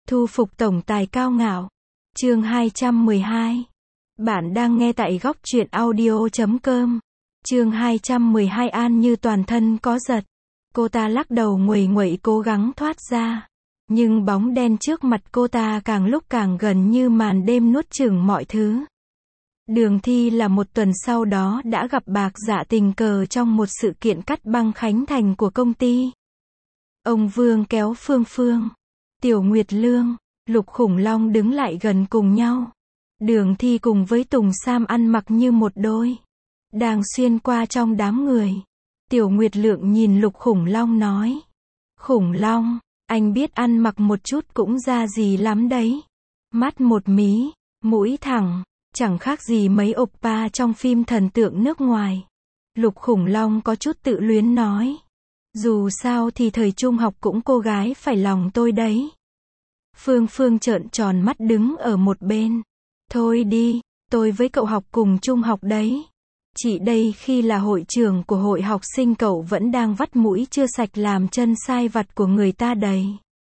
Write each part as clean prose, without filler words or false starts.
Thu phục tổng tài cao ngạo. Chương 212. Bạn đang nghe tại góc truyện audio.com. Chương 212. An Như toàn thân có giật. Cô ta lắc đầu nguầy nguậy cố gắng thoát ra. Nhưng bóng đen trước mặt cô ta càng lúc càng gần như màn đêm nuốt chửng mọi thứ. Đường Thi là một tuần sau đó đã gặp Bạc Dạ tình cờ trong một sự kiện cắt băng khánh thành của công ty. Ông Vương kéo Phương Phương, Tiểu Nguyệt Lương, Lục Khủng Long đứng lại gần cùng nhau. Đường Thi cùng với Tùng Sam ăn mặc như một đôi. Đang xuyên qua trong đám người. Tiểu Nguyệt Lượng nhìn Lục Khủng Long nói. Khủng Long, anh biết ăn mặc một chút cũng ra gì lắm đấy. Mắt một mí, mũi thẳng, chẳng khác gì mấy oppa trong phim thần tượng nước ngoài. Lục Khủng Long có chút tự luyến nói. Dù sao thì thời trung học cũng cô gái phải lòng tôi đấy. Phương Phương trợn tròn mắt đứng ở một bên. Thôi đi, tôi với cậu học cùng trung học đấy. Chị đây khi là hội trưởng của hội học sinh cậu vẫn đang vắt mũi chưa sạch làm chân sai vặt của người ta đấy.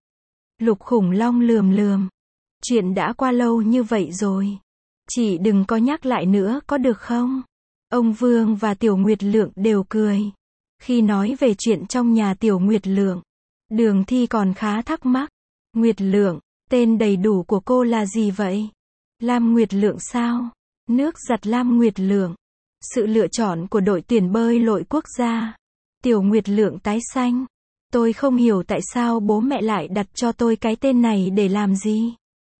Lục Khủng Long lườm lườm. Chuyện đã qua lâu như vậy rồi. Chị đừng có nhắc lại nữa có được không? Ông Vương và Tiểu Nguyệt Lượng đều cười. Khi nói về chuyện trong nhà Tiểu Nguyệt Lượng, Đường Thi còn khá thắc mắc. Nguyệt Lượng, tên đầy đủ của cô là gì vậy? Lam Nguyệt Lượng sao? Nước giặt Lam Nguyệt Lượng. Sự lựa chọn của đội tuyển bơi lội quốc gia. Tiểu Nguyệt Lượng tái xanh. Tôi không hiểu tại sao bố mẹ lại đặt cho tôi cái tên này để làm gì.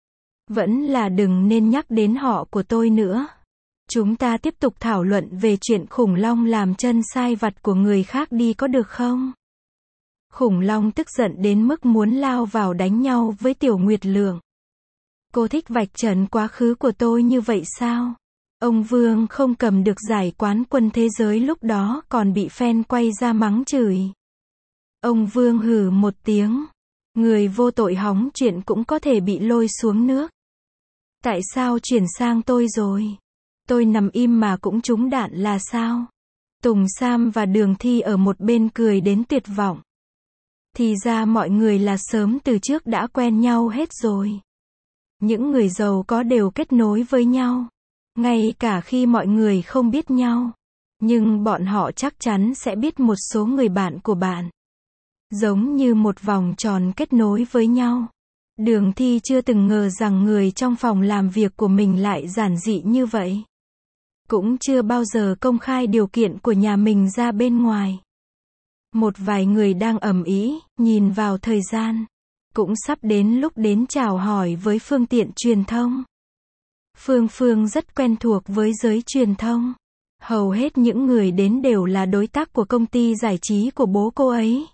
Vẫn là đừng nên nhắc đến họ của tôi nữa. Chúng ta tiếp tục thảo luận về chuyện Khủng Long làm chân sai vặt của người khác đi có được không? Khủng Long tức giận đến mức muốn lao vào đánh nhau với Tiểu Nguyệt Lượng. Cô thích vạch trần quá khứ của tôi như vậy sao? Ông Vương không cầm được giải quán quân thế giới lúc đó còn bị fan quay ra mắng chửi. Ông Vương hừ một tiếng. Người vô tội hóng chuyện cũng có thể bị lôi xuống nước. Tại sao chuyển sang tôi rồi? Tôi nằm im mà cũng trúng đạn là sao? Tùng Sam và Đường Thi ở một bên cười đến tuyệt vọng. Thì ra mọi người là sớm từ trước đã quen nhau hết rồi. Những người giàu có đều kết nối với nhau. Ngay cả khi mọi người không biết nhau. Nhưng bọn họ chắc chắn sẽ biết một số người bạn của bạn. Giống như một vòng tròn kết nối với nhau. Đường Thi chưa từng ngờ rằng người trong phòng làm việc của mình lại giản dị như vậy. Cũng chưa bao giờ công khai điều kiện của nhà mình ra bên ngoài. Một vài người đang ầm ĩ, nhìn vào thời gian. Cũng sắp đến lúc đến chào hỏi với phương tiện truyền thông. Phương Phương rất quen thuộc với giới truyền thông. Hầu hết những người đến đều là đối tác của công ty giải trí của bố cô ấy.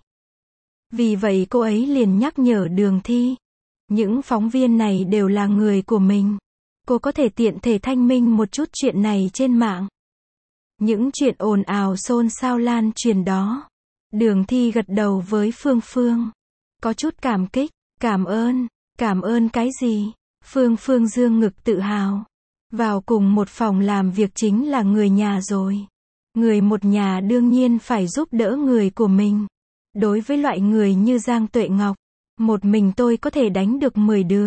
Vì vậy cô ấy liền nhắc nhở Đường Thi. Những phóng viên này đều là người của mình. Cô có thể tiện thể thanh minh một chút chuyện này trên mạng. Những chuyện ồn ào xôn xao lan truyền đó. Đường Thi gật đầu với Phương Phương. Có chút cảm kích. Cảm ơn cái gì? Phương Phương dương ngực tự hào. Vào cùng một phòng làm việc chính là người nhà rồi. Người một nhà đương nhiên phải giúp đỡ người của mình. Đối với loại người như Giang Tuệ Ngọc, một mình tôi có thể đánh được 10 đứa.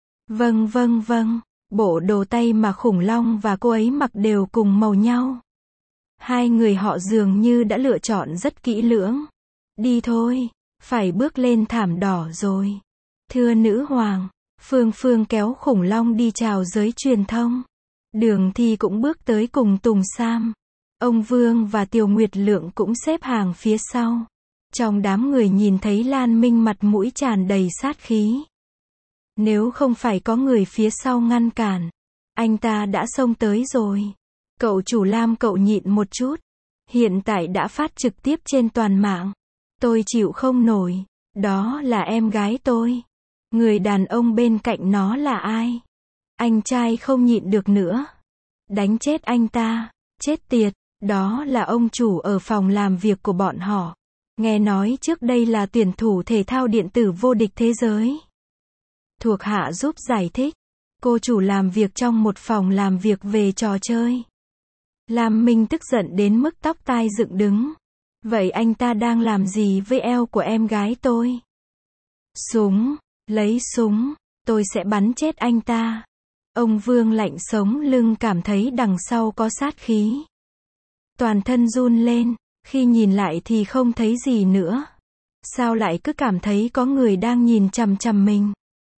Vâng. Bộ đồ tây mà Khủng Long và cô ấy mặc đều cùng màu nhau. Hai người họ dường như đã lựa chọn rất kỹ lưỡng. Đi thôi, phải bước lên thảm đỏ rồi. Thưa nữ hoàng, Phương Phương kéo Khủng Long đi chào giới truyền thông. Đường Thi cũng bước tới cùng Tùng Sam. Ông Vương và Tiểu Nguyệt Lượng cũng xếp hàng phía sau. Trong đám người nhìn thấy Lan Minh mặt mũi tràn đầy sát khí. Nếu không phải có người phía sau ngăn cản, anh ta đã xông tới rồi. Cậu chủ Lam cậu nhịn một chút. Hiện tại đã phát trực tiếp trên toàn mạng. Tôi chịu không nổi. Đó là em gái tôi. Người đàn ông bên cạnh nó là ai? Anh trai không nhịn được nữa. Đánh chết anh ta. Chết tiệt. Đó là ông chủ ở phòng làm việc của bọn họ. Nghe nói trước đây là tuyển thủ thể thao điện tử vô địch thế giới. Thuộc hạ giúp giải thích. Cô chủ làm việc trong một phòng làm việc về trò chơi. Lam Minh tức giận đến mức tóc tai dựng đứng. Vậy anh ta đang làm gì với eo của em gái tôi? Súng. Lấy súng. tôi sẽ bắn chết anh ta. Ông Vương lạnh sống lưng, cảm thấy đằng sau có sát khí. Toàn thân run lên, khi nhìn lại thì không thấy gì nữa. Sao lại cứ cảm thấy có người đang nhìn chằm chằm mình?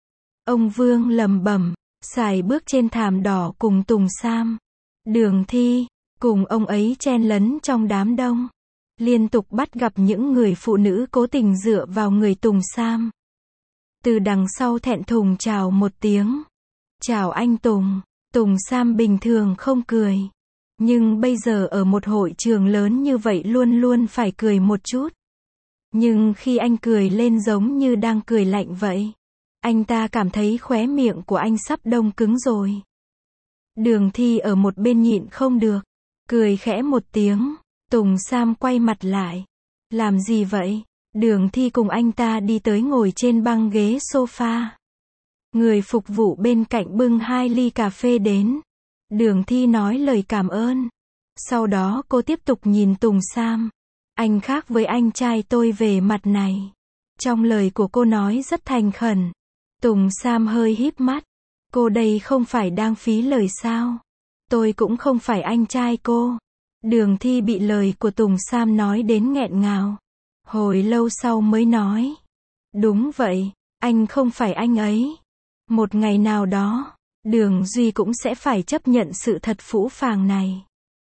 Ông Vương lẩm bẩm, sải bước trên thảm đỏ cùng Tùng Sam. Đường Thi, cùng ông ấy chen lấn trong đám đông. Liên tục bắt gặp những người phụ nữ cố tình dựa vào người Tùng Sam. Từ đằng sau thẹn thùng chào một tiếng. Chào anh Tùng. Tùng Sam bình thường không cười. Nhưng bây giờ ở một hội trường lớn như vậy luôn luôn phải cười một chút. Nhưng khi anh cười lên giống như đang cười lạnh vậy. Anh ta cảm thấy khóe miệng của anh sắp đông cứng rồi. Đường Thi ở một bên nhịn không được. Cười khẽ một tiếng. Tùng Sam quay mặt lại. Làm gì vậy? Đường Thi cùng anh ta đi tới ngồi trên băng ghế sofa. Người phục vụ bên cạnh bưng 2 ly cà phê đến. Đường Thi nói lời cảm ơn. Sau đó cô tiếp tục nhìn Tùng Sam. Anh khác với anh trai tôi về mặt này. Trong lời của cô nói rất thành khẩn. Tùng Sam hơi híp mắt. Cô đây không phải đang phí lời sao? Tôi cũng không phải anh trai cô. Đường Thi bị lời của Tùng Sam nói đến nghẹn ngào. Hồi lâu sau mới nói. Đúng vậy, anh không phải anh ấy. Một ngày nào đó, Đường Duy cũng sẽ phải chấp nhận sự thật phũ phàng này.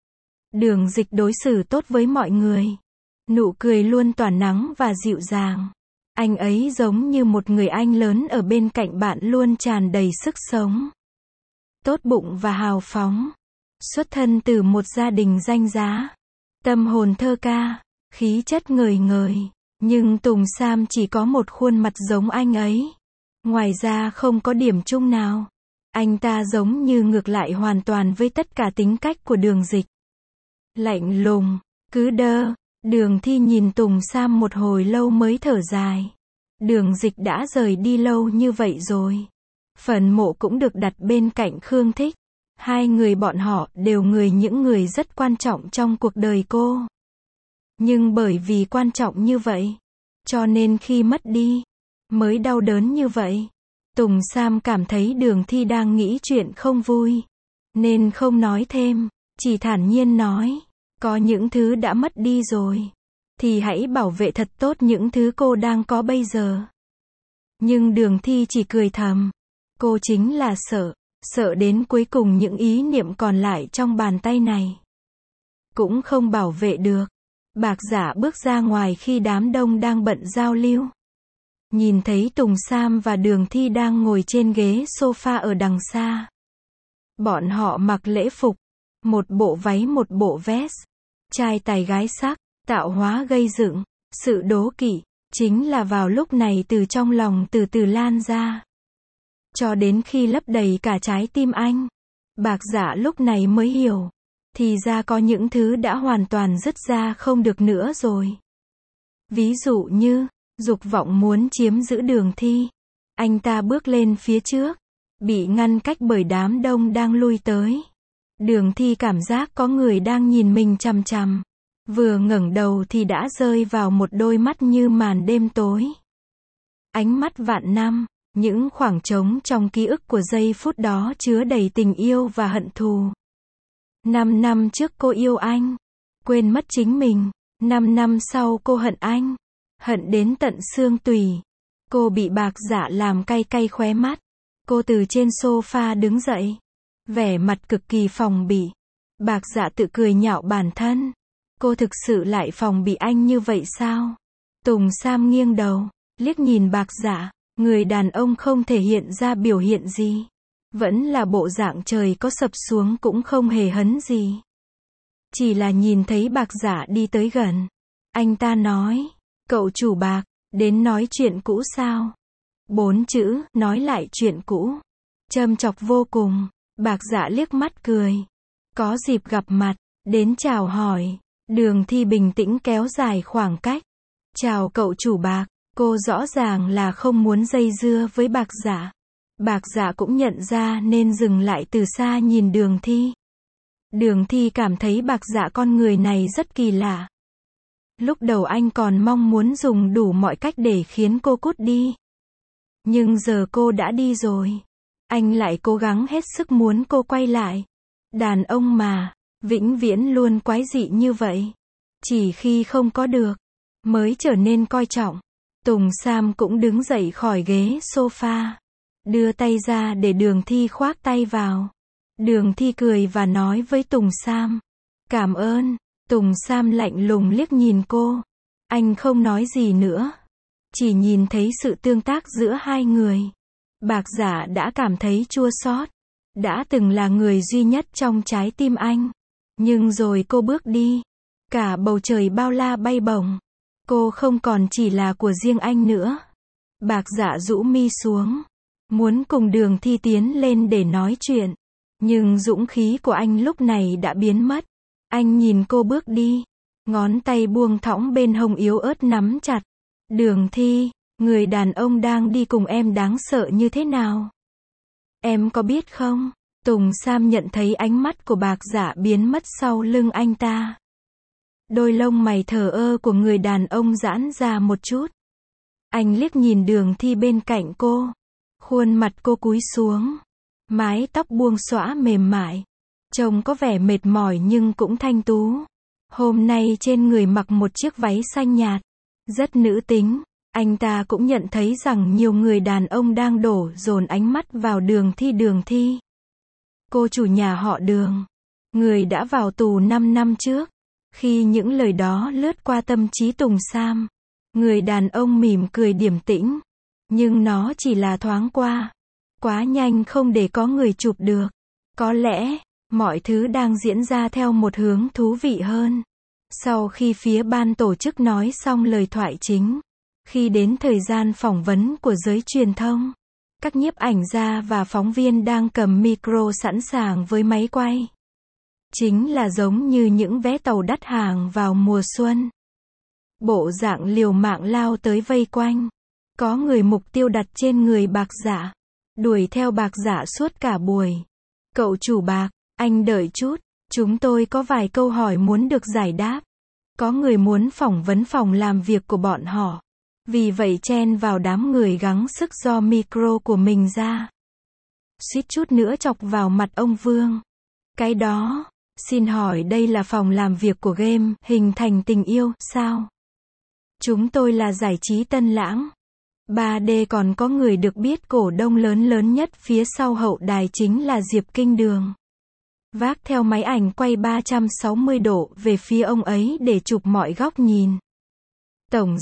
Đường Dịch đối xử tốt với mọi người. Nụ cười luôn tỏa nắng và dịu dàng. Anh ấy giống như một người anh lớn ở bên cạnh bạn, luôn tràn đầy sức sống. Tốt bụng và hào phóng. Xuất thân từ một gia đình danh giá. Tâm hồn thơ ca, khí chất ngời ngời. Nhưng Tùng Sam chỉ có một khuôn mặt giống anh ấy. Ngoài ra không có điểm chung nào. Anh ta giống như ngược lại hoàn toàn với tất cả tính cách của Đường Dịch. Lạnh lùng, cứ đơ. Đường Thi nhìn Tùng Sam một hồi lâu mới thở dài. Đường Dịch đã rời đi lâu như vậy rồi. Phần mộ cũng được đặt bên cạnh Khương Thích. Hai người bọn họ đều những người rất quan trọng trong cuộc đời cô. Nhưng bởi vì quan trọng như vậy, cho nên khi mất đi, mới đau đớn như vậy. Tùng Sam cảm thấy Đường Thi đang nghĩ chuyện không vui, nên không nói thêm, chỉ thản nhiên nói, có những thứ đã mất đi rồi, thì hãy bảo vệ thật tốt những thứ cô đang có bây giờ. Nhưng Đường Thi chỉ cười thầm, cô chính là sợ đến cuối cùng những ý niệm còn lại trong bàn tay này cũng không bảo vệ được. Bạc Giả bước ra ngoài khi đám đông đang bận giao lưu. Nhìn thấy Tùng Sam và Đường Thi đang ngồi trên ghế sofa ở đằng xa. Bọn họ mặc lễ phục, một bộ váy một bộ vest, trai tài gái sắc, tạo hóa gây dựng, sự đố kỵ, chính là vào lúc này từ trong lòng từ từ lan ra. Cho đến khi lấp đầy cả trái tim anh, Bạc Giả lúc này mới hiểu, thì ra có những thứ đã hoàn toàn dứt ra không được nữa rồi. Ví dụ như, dục vọng muốn chiếm giữ Đường Thi. Anh ta bước lên phía trước, bị ngăn cách bởi đám đông đang lui tới. Đường Thi cảm giác có người đang nhìn mình chằm chằm. Vừa ngẩng đầu thì đã rơi vào một đôi mắt như màn đêm tối. Ánh mắt vạn năm, những khoảng trống trong ký ức của giây phút đó chứa đầy tình yêu và hận thù. 5 năm trước cô yêu anh, quên mất chính mình. 5 năm sau cô hận anh, hận đến tận xương tủy. Cô bị Bạc Giả làm cay cay khóe mắt. Cô từ trên sofa đứng dậy, vẻ mặt cực kỳ phòng bị. Bạc Giả tự cười nhạo bản thân. Cô thực sự lại phòng bị anh như vậy sao? Tùng Sam nghiêng đầu, liếc nhìn Bạc Giả. Người đàn ông không thể hiện ra biểu hiện gì. Vẫn là bộ dạng trời có sập xuống cũng không hề hấn gì. Chỉ là nhìn thấy Bạc Giả đi tới gần. Anh ta nói, cậu chủ Bạc, đến nói chuyện cũ sao? 4 chữ, nói lại chuyện cũ. Châm chọc vô cùng. Bạc Giả liếc mắt cười. Có dịp gặp mặt, đến chào hỏi. Đường Thi bình tĩnh kéo dài khoảng cách. Chào cậu chủ Bạc. Cô rõ ràng là không muốn dây dưa với Bạc Giả. Bạc Giả cũng nhận ra nên dừng lại từ xa nhìn Đường Thi. Đường Thi cảm thấy Bạc Giả con người này rất kỳ lạ. Lúc đầu anh còn mong muốn dùng đủ mọi cách để khiến cô cút đi. Nhưng giờ cô đã đi rồi. Anh lại cố gắng hết sức muốn cô quay lại. Đàn ông mà, vĩnh viễn luôn quái dị như vậy. Chỉ khi không có được, mới trở nên coi trọng. Tùng Sam cũng đứng dậy khỏi ghế sofa. Đưa tay ra để Đường Thi khoác tay vào. Đường Thi cười và nói với Tùng Sam. Cảm ơn. Tùng Sam lạnh lùng liếc nhìn cô. Anh không nói gì nữa. Chỉ nhìn thấy sự tương tác giữa hai người. Bạc Giả đã cảm thấy chua xót. Đã từng là người duy nhất trong trái tim anh. Nhưng rồi cô bước đi. Cả bầu trời bao la bay bổng. Cô không còn chỉ là của riêng anh nữa. Bạc Giả rũ mi xuống. Muốn cùng Đường Thi tiến lên để nói chuyện. Nhưng dũng khí của anh lúc này đã biến mất. Anh nhìn cô bước đi. Ngón tay buông thõng bên hông yếu ớt nắm chặt. Đường Thi, người đàn ông đang đi cùng em đáng sợ như thế nào? Em có biết không? Tùng Sam nhận thấy ánh mắt của Bạc Giả biến mất sau lưng anh ta. Đôi lông mày thờ ơ của người đàn ông giãn ra một chút. Anh liếc nhìn Đường Thi bên cạnh cô. Khuôn mặt cô cúi xuống. Mái tóc buông xõa mềm mại. Trông có vẻ mệt mỏi nhưng cũng thanh tú. Hôm nay trên người mặc một chiếc váy xanh nhạt. Rất nữ tính. Anh ta cũng nhận thấy rằng nhiều người đàn ông đang đổ dồn ánh mắt vào Đường Thi. Cô chủ nhà họ Đường. Người đã vào tù 5 năm trước. Khi những lời đó lướt qua tâm trí Tùng Sam. Người đàn ông mỉm cười điềm tĩnh. Nhưng nó chỉ là thoáng qua. Quá nhanh không để có người chụp được. Có lẽ, mọi thứ đang diễn ra theo một hướng thú vị hơn. Sau khi phía ban tổ chức nói xong lời thoại chính. Khi đến thời gian phỏng vấn của giới truyền thông. Các nhiếp ảnh gia và phóng viên đang cầm micro sẵn sàng với máy quay. Chính là giống như những vé tàu đắt hàng vào mùa xuân. Bộ dạng liều mạng lao tới vây quanh. Có người mục tiêu đặt trên người Bạc Giả. Đuổi theo Bạc Giả suốt cả buổi. Cậu chủ Bạc, anh đợi chút. Chúng tôi có vài câu hỏi muốn được giải đáp. Có người muốn phỏng vấn phòng làm việc của bọn họ. Vì vậy chen vào đám người gắng sức do micro của mình ra. Suýt chút nữa chọc vào mặt ông Vương. Cái đó, xin hỏi đây là phòng làm việc của game Hình Thành Tình Yêu, sao? Chúng tôi là giải trí Tân Lãng. 3D còn có người được biết cổ đông lớn nhất phía sau hậu đài chính là Diệp Kinh Đường. Vác theo máy ảnh quay 360 độ về phía ông ấy để chụp mọi góc nhìn. Tổng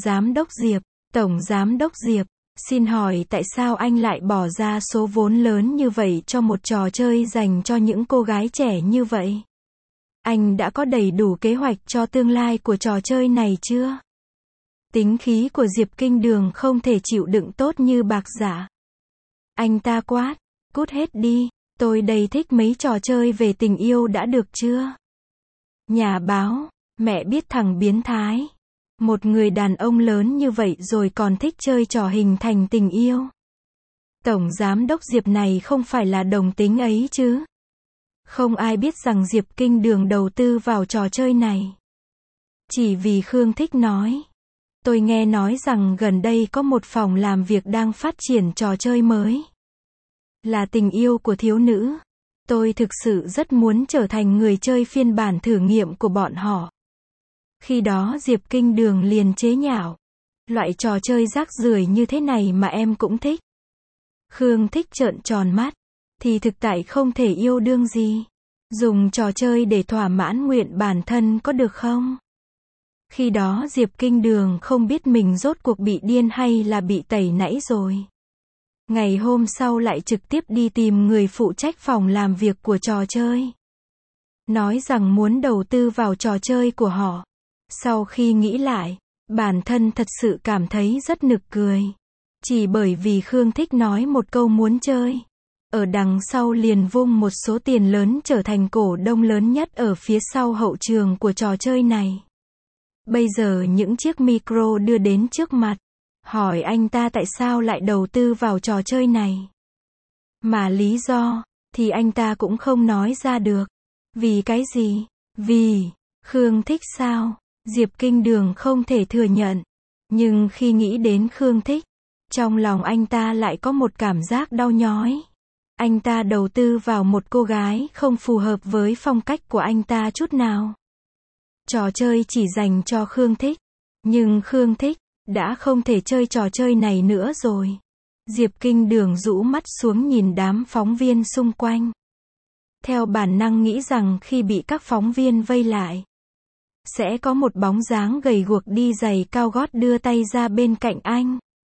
Giám đốc Diệp, xin hỏi tại sao anh lại bỏ ra số vốn lớn như vậy cho một trò chơi dành cho những cô gái trẻ như vậy? Anh đã có đầy đủ kế hoạch cho tương lai của trò chơi này chưa? Tính khí của Diệp Kinh Đường không thể chịu đựng tốt như Bạc Giả. Anh ta quát, cút hết đi, tôi đầy thích mấy trò chơi về tình yêu đã được chưa? Nhà báo, mẹ biết thằng biến thái. Một người đàn ông lớn như vậy rồi còn thích chơi trò Hình Thành Tình Yêu. Tổng giám đốc Diệp này không phải là đồng tính ấy chứ? Không ai biết rằng Diệp Kinh Đường đầu tư vào trò chơi này. Chỉ vì Khương Thích nói. Tôi nghe nói rằng gần đây có một phòng làm việc đang phát triển trò chơi mới. Là tình yêu của thiếu nữ. Tôi thực sự rất muốn trở thành người chơi phiên bản thử nghiệm của bọn họ. Khi đó Diệp Kinh Đường liền chế nhạo. Loại trò chơi rác rưởi như thế này mà em cũng thích. Khương Thích trợn tròn mắt. Thì thực tại không thể yêu đương gì. Dùng trò chơi để thỏa mãn nguyện bản thân có được không? Khi đó Diệp Kinh Đường không biết mình rốt cuộc bị điên hay là bị tẩy nãy rồi. Ngày hôm sau lại trực tiếp đi tìm người phụ trách phòng làm việc của trò chơi. Nói rằng muốn đầu tư vào trò chơi của họ. Sau khi nghĩ lại, bản thân thật sự cảm thấy rất nực cười. Chỉ bởi vì Khương Thích nói một câu muốn chơi. Ở đằng sau liền vung một số tiền lớn trở thành cổ đông lớn nhất ở phía sau hậu trường của trò chơi này. Bây giờ những chiếc micro đưa đến trước mặt. Hỏi anh ta tại sao lại đầu tư vào trò chơi này. Mà lý do, thì anh ta cũng không nói ra được. Vì cái gì? Vì, Khương Thích sao? Diệp Kinh Đường không thể thừa nhận. Nhưng khi nghĩ đến Khương Thích, Trong lòng anh ta lại có một cảm giác đau nhói. Anh ta đầu tư vào một cô gái không phù hợp với phong cách của anh ta chút nào. Trò chơi chỉ dành cho Khương Thích. Nhưng Khương Thích đã không thể chơi trò chơi này nữa rồi. Diệp Kinh Đường rũ mắt xuống nhìn đám phóng viên xung quanh. Theo bản năng nghĩ rằng khi bị các phóng viên vây lại, sẽ có một bóng dáng gầy guộc đi giày cao gót đưa tay ra bên cạnh anh.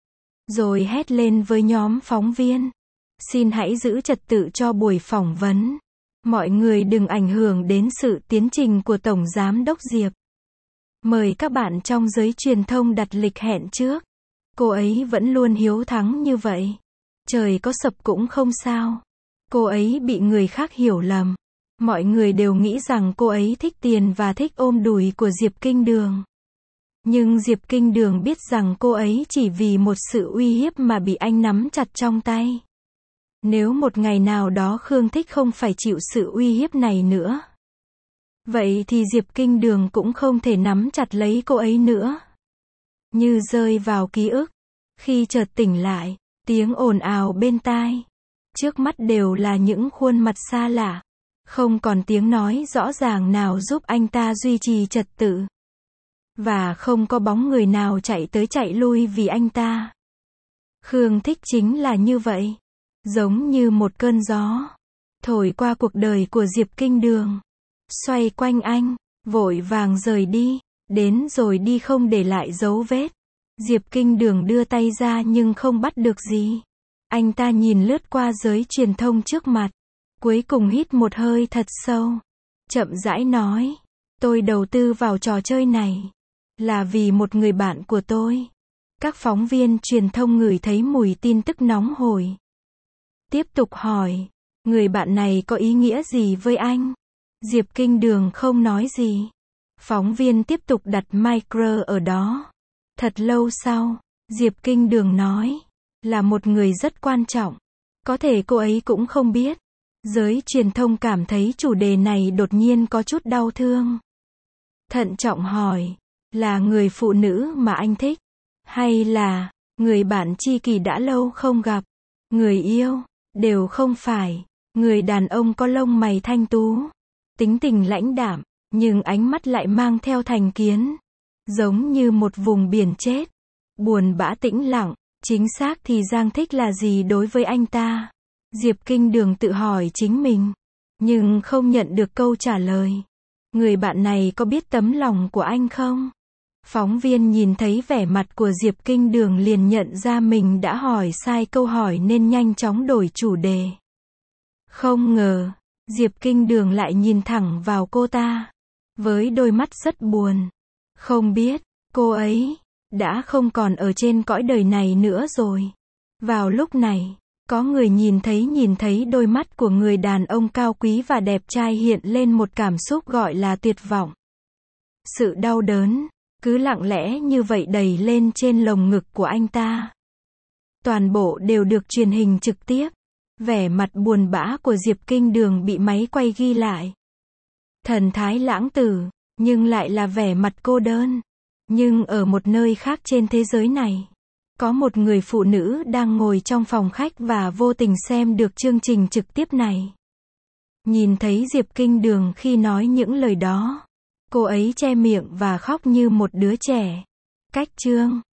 Rồi hét lên với nhóm phóng viên. Xin hãy giữ trật tự cho buổi phỏng vấn. Mọi người đừng ảnh hưởng đến sự tiến trình của Tổng Giám đốc Diệp. Mời các bạn trong giới truyền thông đặt lịch hẹn trước. Cô ấy vẫn luôn hiếu thắng như vậy. Trời có sập cũng không sao. Cô ấy bị người khác hiểu lầm. Mọi người đều nghĩ rằng cô ấy thích tiền và thích ôm đùi của Diệp Kinh Đường. Nhưng Diệp Kinh Đường biết rằng cô ấy chỉ vì một sự uy hiếp mà bị anh nắm chặt trong tay. Nếu một ngày nào đó Khương Thích không phải chịu sự uy hiếp này nữa, vậy thì Diệp Kinh Đường cũng không thể nắm chặt lấy cô ấy nữa. Như rơi vào ký ức. Khi chợt tỉnh lại, tiếng ồn ào bên tai. Trước mắt đều là những khuôn mặt xa lạ. Không còn tiếng nói rõ ràng nào giúp anh ta duy trì trật tự. Và không có bóng người nào chạy tới chạy lui vì anh ta. Khương Thích chính là như vậy. Giống như một cơn gió. Thổi qua cuộc đời của Diệp Kinh Đường. Xoay quanh anh. Vội vàng rời đi. Đến rồi đi không để lại dấu vết. Diệp Kinh Đường đưa tay ra nhưng không bắt được gì. Anh ta nhìn lướt qua giới truyền thông trước mặt. Cuối cùng hít một hơi thật sâu. Chậm rãi nói. Tôi đầu tư vào trò chơi này là vì một người bạn của tôi. Các phóng viên truyền thông ngửi thấy mùi tin tức nóng hổi. Tiếp tục hỏi. Người bạn này có ý nghĩa gì với anh? Diệp Kinh Đường không nói gì. Phóng viên tiếp tục đặt micro ở đó. Thật lâu sau, Diệp Kinh Đường nói. Là một người rất quan trọng. Có thể cô ấy cũng không biết. Giới truyền thông cảm thấy chủ đề này đột nhiên có chút đau thương. Thận trọng hỏi. Là người phụ nữ mà anh thích? Hay là người bạn tri kỷ đã lâu không gặp? Người yêu? Đều không phải. Người đàn ông có lông mày thanh tú. Tính tình lãnh đạm. Nhưng ánh mắt lại mang theo thành kiến. Giống như một vùng biển chết. Buồn bã tĩnh lặng. Chính xác thì Giang Thích là gì đối với anh ta? Diệp Kinh Đường tự hỏi chính mình. Nhưng không nhận được câu trả lời. Người bạn này có biết tấm lòng của anh không? Phóng viên nhìn thấy vẻ mặt của Diệp Kinh Đường liền nhận ra mình đã hỏi sai câu hỏi nên nhanh chóng đổi chủ đề. Không ngờ, Diệp Kinh Đường lại nhìn thẳng vào cô ta. Với đôi mắt rất buồn. Không biết, cô ấy đã không còn ở trên cõi đời này nữa rồi. Vào lúc này, có người nhìn thấy đôi mắt của người đàn ông cao quý và đẹp trai hiện lên một cảm xúc gọi là tuyệt vọng. Sự đau đớn, cứ lặng lẽ như vậy đầy lên trên lồng ngực của anh ta. Toàn bộ đều được truyền hình trực tiếp. Vẻ mặt buồn bã của Diệp Kinh Đường bị máy quay ghi lại. Thần thái lãng tử, nhưng lại là vẻ mặt cô đơn. Nhưng ở một nơi khác trên thế giới này, có một người phụ nữ đang ngồi trong phòng khách và vô tình xem được chương trình trực tiếp này. Nhìn thấy Diệp Kinh Đường khi nói những lời đó, cô ấy che miệng và khóc như một đứa trẻ. Cách chương